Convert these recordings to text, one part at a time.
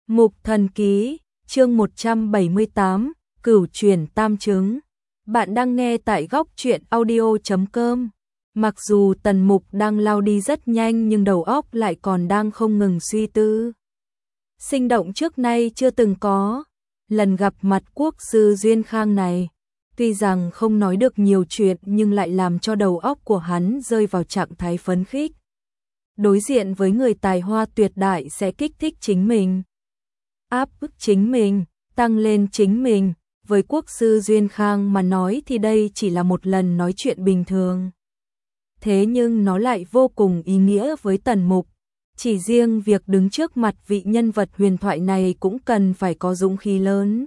Mục Thần Ký, chương 178, Cửu Chuyển Tam Chứng. Bạn đang nghe tại góc truyện audio.com. Mặc dù Tần Mục đang lao đi rất nhanh nhưng đầu óc lại còn đang không ngừng suy tư. Sinh động trước nay chưa từng có. Lần gặp mặt quốc sư Duyên Khang này, tuy rằng không nói được nhiều chuyện nhưng lại làm cho đầu óc của hắn rơi vào trạng thái phấn khích. Đối diện với người tài hoa tuyệt đại sẽ kích thích chính mình, áp bức chính mình, tăng lên chính mình. Với quốc sư Duyên Khang mà nói thì đây chỉ là một lần nói chuyện bình thường. Thế nhưng nó lại vô cùng ý nghĩa với Tần Mục. Chỉ riêng việc đứng trước mặt vị nhân vật huyền thoại này cũng cần phải có dũng khí lớn.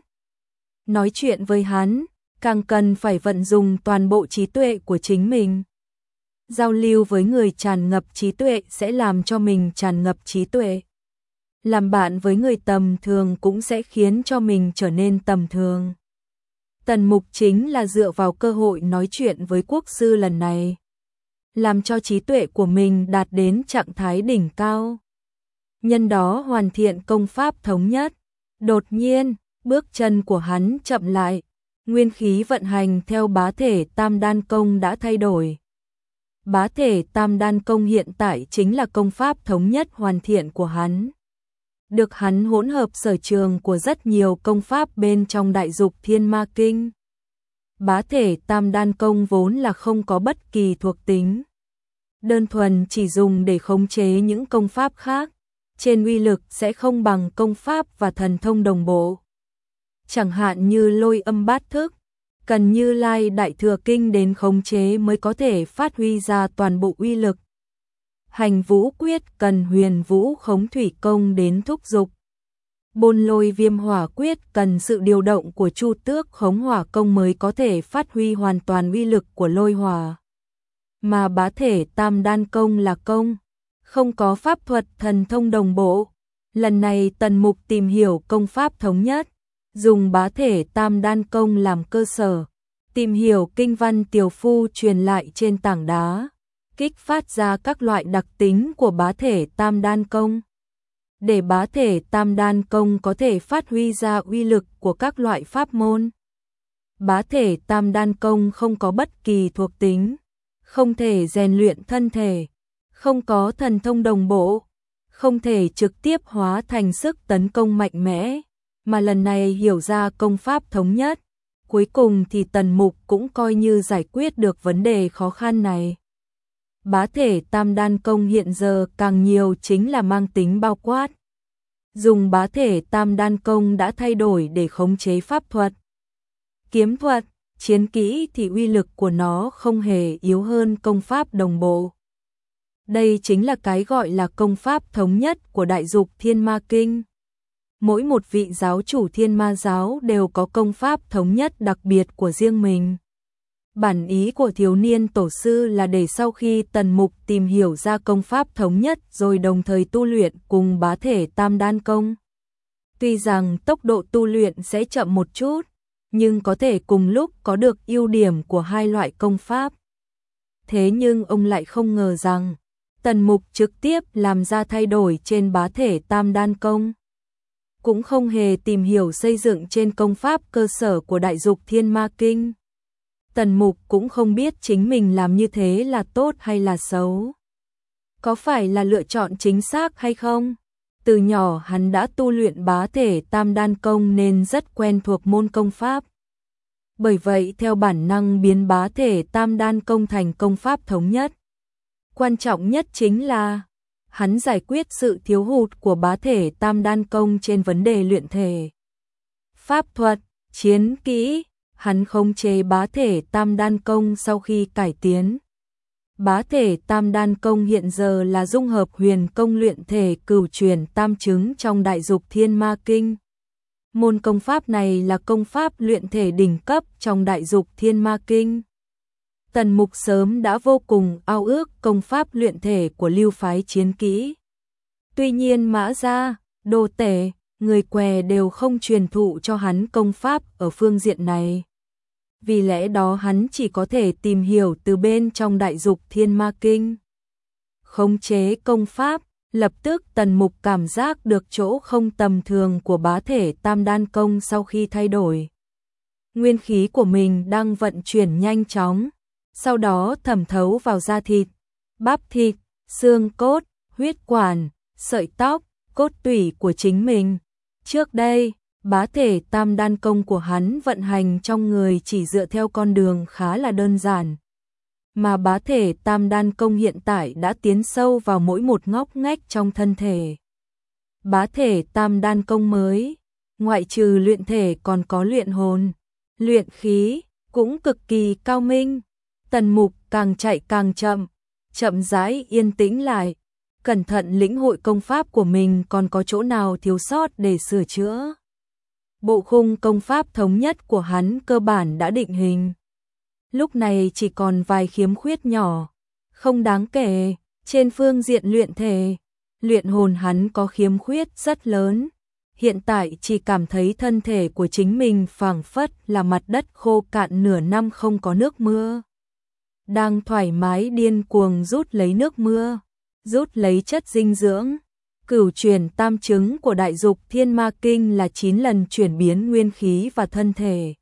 Nói chuyện với hắn, càng cần phải vận dụng toàn bộ trí tuệ của chính mình. Giao lưu với người tràn ngập trí tuệ sẽ làm cho mình tràn ngập trí tuệ. Làm bạn với người tầm thường cũng sẽ khiến cho mình trở nên tầm thường. Tần Mục chính là dựa vào cơ hội nói chuyện với quốc sư lần này, làm cho trí tuệ của mình đạt đến trạng thái đỉnh cao. Nhân đó hoàn thiện công pháp thống nhất. Đột nhiên, bước chân của hắn chậm lại, nguyên khí vận hành theo bá thể Tam Đan Công đã thay đổi. Bá thể Tam Đan Công hiện tại chính là công pháp thống nhất hoàn thiện của hắn. Được hắn hỗn hợp sở trường của rất nhiều công pháp bên trong Đại Dục Thiên Ma Kinh. Bá thể Tam Đan Công vốn là không có bất kỳ thuộc tính, đơn thuần chỉ dùng để khống chế những công pháp khác, trên uy lực sẽ không bằng công pháp và thần thông đồng bộ. Chẳng hạn như Lôi Âm Bát Thức, cần Như Lai Đại Thừa Kinh đến khống chế mới có thể phát huy ra toàn bộ uy lực. Hành Vũ Quyết cần Huyền Vũ Khống Thủy Công đến thúc dục. Bôn Lôi Viêm Hỏa Quyết cần sự điều động của Chu Tước Khống Hỏa Công mới có thể phát huy hoàn toàn uy lực của lôi hỏa. Mà bá thể Tam Đan Công là công, không có pháp thuật thần thông đồng bộ. Lần này Tần Mục tìm hiểu công pháp thống nhất, dùng bá thể Tam Đan Công làm cơ sở, tìm hiểu kinh văn Tiều Phu truyền lại trên tảng đá, kích phát ra các loại đặc tính của bá thể Tam Đan Công. Để bá thể Tam Đan Công có thể phát huy ra uy lực của các loại pháp môn. Bá thể Tam Đan Công không có bất kỳ thuộc tính, không thể rèn luyện thân thể, không có thần thông đồng bộ, không thể trực tiếp hóa thành sức tấn công mạnh mẽ, mà lần này hiểu ra công pháp thống nhất, cuối cùng thì Tần Mục cũng coi như giải quyết được vấn đề khó khăn này. Bá thể Tam Đan Công hiện giờ càng nhiều chính là mang tính bao quát. Dùng bá thể Tam Đan Công đã thay đổi để khống chế pháp thuật, kiếm thuật, chiến kỹ thì uy lực của nó không hề yếu hơn công pháp đồng bộ. Đây chính là cái gọi là công pháp thống nhất của Đại Dục Thiên Ma Kinh. Mỗi một vị giáo chủ Thiên Ma giáo đều có công pháp thống nhất đặc biệt của riêng mình. Bản ý của thiếu niên tổ sư là để sau khi Tần Mục tìm hiểu ra công pháp thống nhất rồi đồng thời tu luyện cùng bá thể Tam Đan Công. Tuy rằng tốc độ tu luyện sẽ chậm một chút, nhưng có thể cùng lúc có được ưu điểm của hai loại công pháp. Thế nhưng ông lại không ngờ rằng Tần Mục trực tiếp làm ra thay đổi trên bá thể Tam Đan Công, cũng không hề tìm hiểu xây dựng trên công pháp cơ sở của Đại Dục Thiên Ma Kinh. Tần Mục cũng không biết chính mình làm như thế là tốt hay là xấu, có phải là lựa chọn chính xác hay không. Từ nhỏ hắn đã tu luyện bá thể Tam Đan Công nên rất quen thuộc môn công pháp. Bởi vậy theo bản năng biến bá thể Tam Đan Công thành công pháp thống nhất. Quan trọng nhất chính là hắn giải quyết sự thiếu hụt của bá thể Tam Đan Công trên vấn đề luyện thể, pháp thuật, chiến kỹ. Hắn khống chế bá thể Tam Đan Công sau khi cải tiến. Bá thể Tam Đan Công hiện giờ là dung hợp huyền công luyện thể cửu chuyển tam chứng trong Đại Dục Thiên Ma Kinh. Môn công pháp này là công pháp luyện thể đỉnh cấp trong Đại Dục Thiên Ma Kinh. Tần Mục sớm đã vô cùng ao ước công pháp luyện thể của lưu phái chiến kỹ. Tuy nhiên Mã Gia, Đồ Tể, người què đều không truyền thụ cho hắn công pháp ở phương diện này. Vì lẽ đó hắn chỉ có thể tìm hiểu từ bên trong Đại Dục Thiên Ma Kinh. Khống chế công pháp, Lập tức Tần Mục cảm giác được chỗ không tầm thường của bá thể tam đan công sau khi thay đổi. Nguyên khí của mình đang vận chuyển nhanh chóng, sau đó thẩm thấu vào da thịt, bắp thịt, xương cốt, huyết quản, sợi tóc, cốt tủy của chính mình. Trước đây, bá thể tam đan công của hắn vận hành trong người chỉ dựa theo con đường khá là đơn giản. Mà bá thể tam đan công hiện tại đã tiến sâu vào mỗi một ngóc ngách trong thân thể. Bá thể tam đan công mới, ngoại trừ luyện thể còn có luyện hồn, luyện khí, cũng cực kỳ cao minh. Tần Mục càng chạy càng chậm, chậm rãi yên tĩnh lại, cẩn thận lĩnh hội công pháp của mình còn có chỗ nào thiếu sót để sửa chữa. Bộ khung công pháp thống nhất của hắn cơ bản đã định hình. Lúc này chỉ còn vài khiếm khuyết nhỏ, không đáng kể. Trên phương diện luyện thể, luyện hồn hắn có khiếm khuyết rất lớn. Hiện tại chỉ cảm thấy thân thể của chính mình phảng phất là mặt đất khô cạn nửa năm không có nước mưa. Đang thoải mái điên cuồng rút lấy nước mưa, rút lấy chất dinh dưỡng. Cửu chuyển tam chứng của Đại Dục Thiên Ma Kinh là 9 lần chuyển biến nguyên khí và thân thể.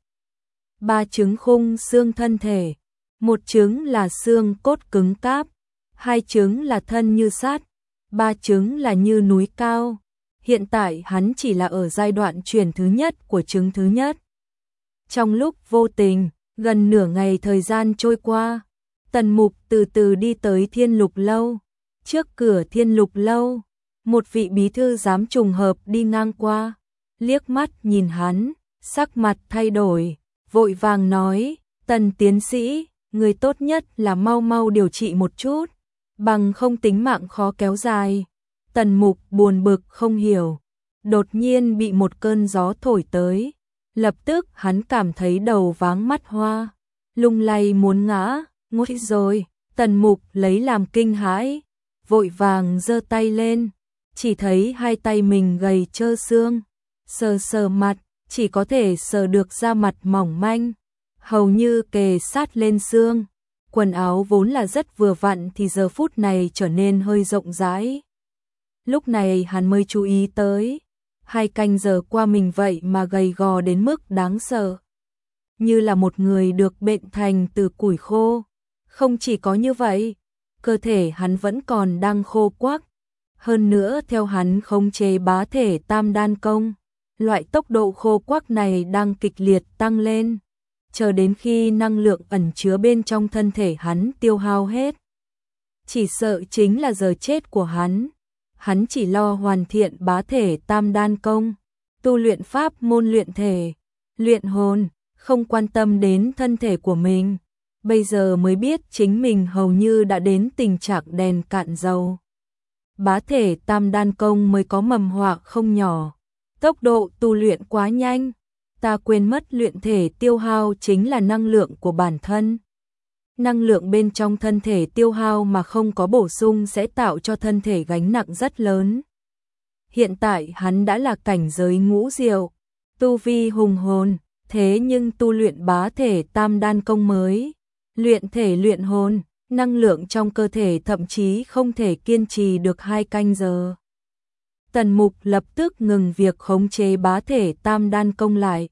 3 chứng khung xương thân thể, 1 chứng là xương cốt cứng cáp, 2 chứng là thân như sắt, 3 chứng là như núi cao. Hiện tại hắn chỉ là ở giai đoạn chuyển thứ nhất của chứng thứ nhất. Trong lúc vô tình, gần nửa ngày thời gian trôi qua, Tần Mục từ từ đi tới Thiên Lục Lâu. Trước cửa Thiên Lục Lâu, một vị bí thư giám trùng hợp đi ngang qua, liếc mắt nhìn hắn, sắc mặt thay đổi, vội vàng nói, Tần tiến sĩ, người tốt nhất là mau mau điều trị một chút, bằng không tính mạng khó kéo dài. Tần Mục buồn bực không hiểu, đột nhiên bị một cơn gió thổi tới, lập tức hắn cảm thấy đầu váng mắt hoa, lung lay muốn ngã, nguy rồi. Tần Mục lấy làm kinh hãi, vội vàng giơ tay lên, chỉ thấy hai tay mình gầy trơ xương, sờ sờ mặt, chỉ có thể sờ được da mặt mỏng manh, hầu như kề sát lên xương. Quần áo vốn là rất vừa vặn thì giờ phút này trở nên hơi rộng rãi. Lúc này hắn mới chú ý tới, 2 canh giờ qua mình vậy mà gầy gò đến mức đáng sợ. Như là một người được bệnh thành từ củi khô. Không chỉ có như vậy, cơ thể hắn vẫn còn đang khô quắc. Hơn nữa theo hắn khống chế bá thể tam đan công, loại tốc độ khô quắc này đang kịch liệt tăng lên, chờ đến khi năng lượng ẩn chứa bên trong thân thể hắn tiêu hao hết. Chỉ sợ chính là giờ chết của hắn. Hắn chỉ lo hoàn thiện bá thể tam đan công, tu luyện pháp môn luyện thể, luyện hồn, không quan tâm đến thân thể của mình. Bây giờ mới biết chính mình hầu như đã đến tình trạng đèn cạn dầu. Bá thể tam đan công mới có mầm họa không nhỏ. Tốc độ tu luyện quá nhanh, ta quên mất luyện thể tiêu hao chính là năng lượng của bản thân. Năng lượng bên trong thân thể tiêu hao mà không có bổ sung sẽ tạo cho thân thể gánh nặng rất lớn. Hiện tại hắn đã là cảnh giới ngũ diệu, tu vi hùng hồn, thế nhưng tu luyện bá thể tam đan công mới, luyện thể luyện hồn, năng lượng trong cơ thể thậm chí không thể kiên trì được 2 canh giờ. Tần Mục lập tức ngừng việc khống chế bá thể tam đan công lại,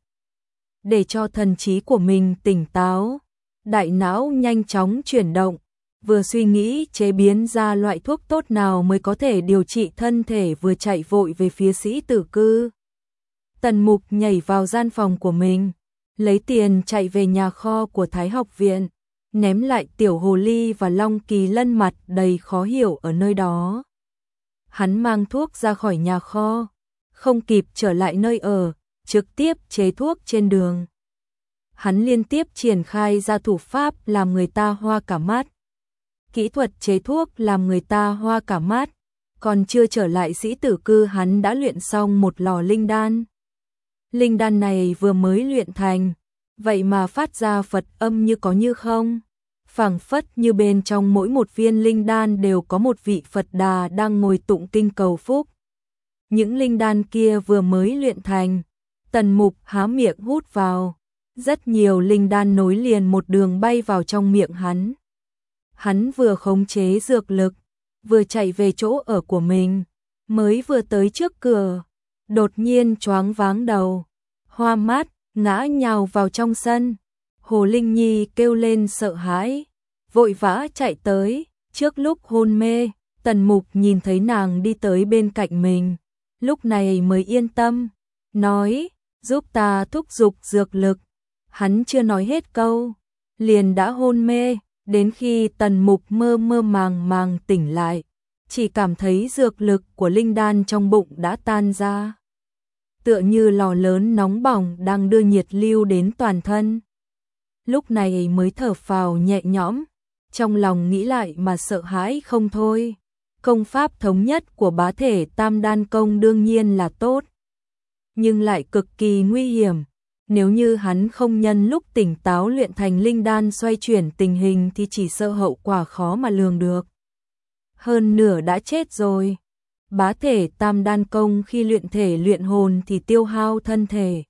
để cho thần trí của mình tỉnh táo. Đại não nhanh chóng chuyển động, vừa suy nghĩ chế biến ra loại thuốc tốt nào mới có thể điều trị thân thể, vừa chạy vội về phía sĩ tử cư. Tần Mục nhảy vào gian phòng của mình, lấy tiền chạy về nhà kho của Thái học viện, ném lại tiểu hồ ly và Long Kỳ Lân mặt đầy khó hiểu ở nơi đó. Hắn mang thuốc ra khỏi nhà kho, không kịp trở lại nơi ở, trực tiếp chế thuốc trên đường. Hắn liên tiếp triển khai ra thủ pháp làm người ta hoa cả mắt. Kỹ thuật chế thuốc làm người ta hoa cả mắt, còn chưa trở lại sĩ tử cư hắn đã luyện xong một lò linh đan. Linh đan này vừa mới luyện thành, vậy mà phát ra Phật âm như có như không. Phảng phất như bên trong mỗi một viên linh đan đều có một vị Phật Đà đang ngồi tụng kinh cầu phúc. Những linh đan kia vừa mới luyện thành, Tần Mục há miệng hút vào. Rất nhiều linh đan nối liền một đường bay vào trong miệng hắn. Hắn vừa khống chế dược lực, vừa chạy về chỗ ở của mình, mới vừa tới trước cửa, đột nhiên choáng váng đầu, hoa mắt, ngã nhào vào trong sân. Hồ Linh Nhi kêu lên sợ hãi, vội vã chạy tới, trước lúc hôn mê, Tần Mục nhìn thấy nàng đi tới bên cạnh mình, lúc này mới yên tâm, nói, giúp ta thúc giục dược lực. Hắn chưa nói hết câu, liền đã hôn mê, đến khi Tần Mục mơ mơ màng màng tỉnh lại, chỉ cảm thấy dược lực của linh đan trong bụng đã tan ra, tựa như lò lớn nóng bỏng đang đưa nhiệt lưu đến toàn thân. Lúc này mới thở phào nhẹ nhõm, trong lòng nghĩ lại mà sợ hãi không thôi. Công pháp thống nhất của bá thể Tam Đan Công đương nhiên là tốt, nhưng lại cực kỳ nguy hiểm. Nếu như hắn không nhân lúc tỉnh táo luyện thành linh đan xoay chuyển tình hình thì chỉ sợ hậu quả khó mà lường được. Hơn nửa đã chết rồi. Bá thể Tam Đan Công khi luyện thể luyện hồn thì tiêu hao thân thể.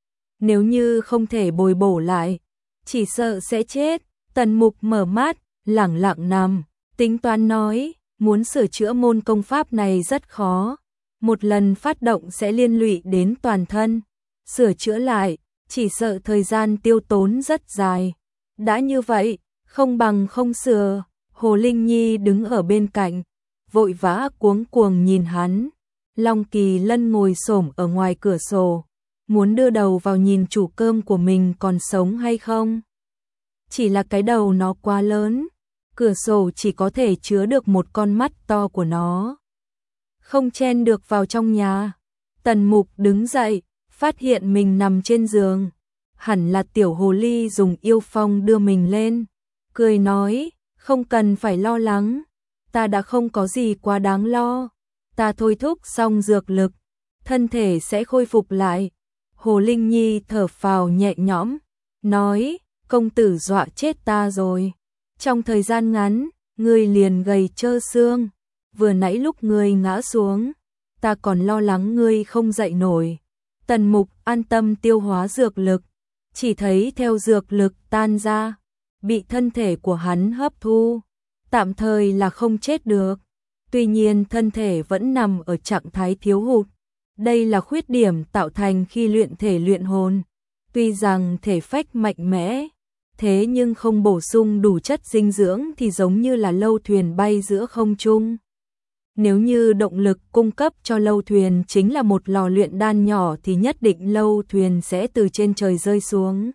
Nếu như không thể bồi bổ lại, chỉ sợ sẽ chết. Tần Mục mở mắt, lẳng lặng nằm, tính toán nói, muốn sửa chữa môn công pháp này rất khó. Một lần phát động sẽ liên lụy đến toàn thân. Sửa chữa lại, chỉ sợ thời gian tiêu tốn rất dài. Đã như vậy, không bằng không sửa. Hồ Linh Nhi đứng ở bên cạnh, vội vã cuống cuồng nhìn hắn. Long Kỳ Lân ngồi xổm ở ngoài cửa sổ, muốn đưa đầu vào nhìn chủ cơm của mình còn sống hay không. Chỉ là cái đầu nó quá lớn, cửa sổ chỉ có thể chứa được một con mắt to của nó, không chen được vào trong nhà. Tần Mục đứng dậy, phát hiện mình nằm trên giường, hẳn là tiểu hồ ly dùng yêu phong đưa mình lên, cười nói, không cần phải lo lắng, ta đã không có gì quá đáng lo, ta thôi thúc xong dược lực, thân thể sẽ khôi phục lại. Hồ Linh Nhi thở phào nhẹ nhõm, nói, công tử dọa chết ta rồi, trong thời gian ngắn, ngươi liền gầy trơ xương, vừa nãy lúc ngươi ngã xuống, ta còn lo lắng ngươi không dậy nổi. Tần Mục an tâm tiêu hóa dược lực, chỉ thấy theo dược lực tan ra, bị thân thể của hắn hấp thu, tạm thời là không chết được. Tuy nhiên thân thể vẫn nằm ở trạng thái thiếu hụt. Đây là khuyết điểm tạo thành khi luyện thể luyện hồn. Tuy rằng thể phách mạnh mẽ, thế nhưng không bổ sung đủ chất dinh dưỡng thì giống như là lâu thuyền bay giữa không trung. Nếu như động lực cung cấp cho lâu thuyền chính là một lò luyện đan nhỏ thì nhất định lâu thuyền sẽ từ trên trời rơi xuống,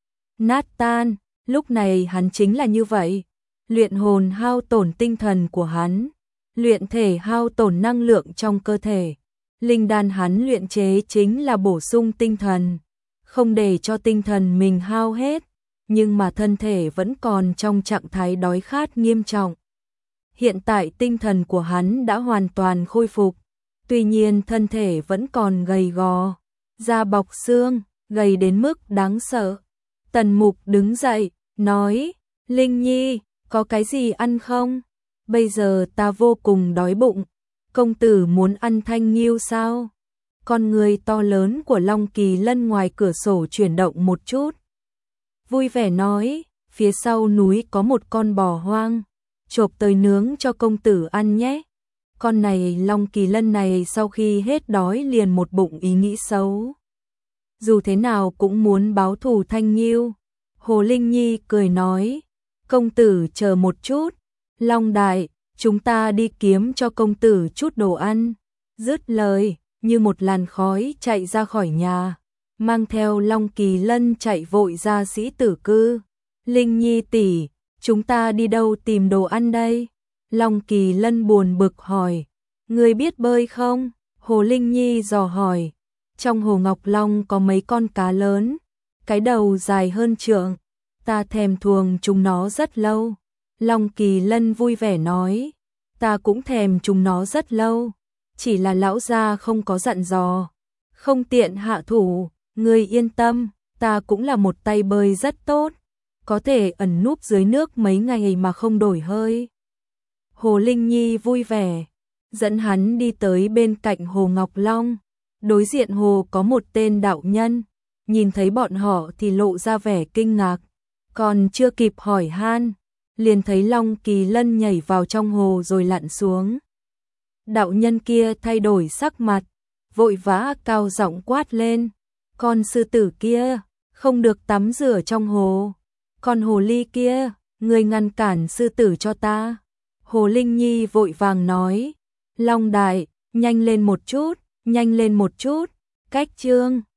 nát tan. Lúc này hắn chính là như vậy. Luyện hồn hao tổn tinh thần của hắn, luyện thể hao tổn năng lượng trong cơ thể. Linh đan hắn luyện chế chính là bổ sung tinh thần, không để cho tinh thần mình hao hết, nhưng mà thân thể vẫn còn trong trạng thái đói khát nghiêm trọng. Hiện tại tinh thần của hắn đã hoàn toàn khôi phục, tuy nhiên thân thể vẫn còn gầy gò, da bọc xương, gầy đến mức đáng sợ. Tần Mục đứng dậy, nói, Linh Nhi, có cái gì ăn không? Bây giờ ta vô cùng đói bụng. Công tử muốn ăn thanh nghiêu sao? Con người to lớn của Long Kỳ Lân ngoài cửa sổ chuyển động một chút, vui vẻ nói, phía sau núi có một con bò hoang, chộp tới nướng cho công tử ăn nhé. Con này Long Kỳ Lân này sau khi hết đói liền một bụng ý nghĩ xấu, dù thế nào cũng muốn báo thù thanh nghiêu. Hồ Linh Nhi cười nói, công tử chờ một chút, Long đại, chúng ta đi kiếm cho công tử chút đồ ăn. Dứt lời, như một làn khói chạy ra khỏi nhà, mang theo Long Kỳ Lân chạy vội ra sĩ tử cư. Linh Nhi tỷ, chúng ta đi đâu tìm đồ ăn đây? Long Kỳ Lân buồn bực hỏi, ngươi biết bơi không? Hồ Linh Nhi dò hỏi, trong hồ Ngọc Long có mấy con cá lớn, cái đầu dài hơn trượng, ta thèm thuồng chúng nó rất lâu. Long Kỳ Lân vui vẻ nói, ta cũng thèm chúng nó rất lâu, chỉ là lão gia không có dặn dò, không tiện hạ thủ. Ngươi yên tâm, ta cũng là một tay bơi rất tốt, có thể ẩn núp dưới nước mấy ngày mà không đổi hơi. Hồ Linh Nhi vui vẻ, dẫn hắn đi tới bên cạnh hồ Ngọc Long. Đối diện hồ có một tên đạo nhân, nhìn thấy bọn họ thì lộ ra vẻ kinh ngạc, còn chưa kịp hỏi han, liền thấy Long Kỳ Lân nhảy vào trong hồ rồi lặn xuống. Đạo nhân kia thay đổi sắc mặt, vội vã cao giọng quát lên, con sư tử kia, không được tắm rửa trong hồ. Con hồ ly kia, người ngăn cản sư tử cho ta. Hồ Linh Nhi vội vàng nói, Long đại, nhanh lên một chút, cách chương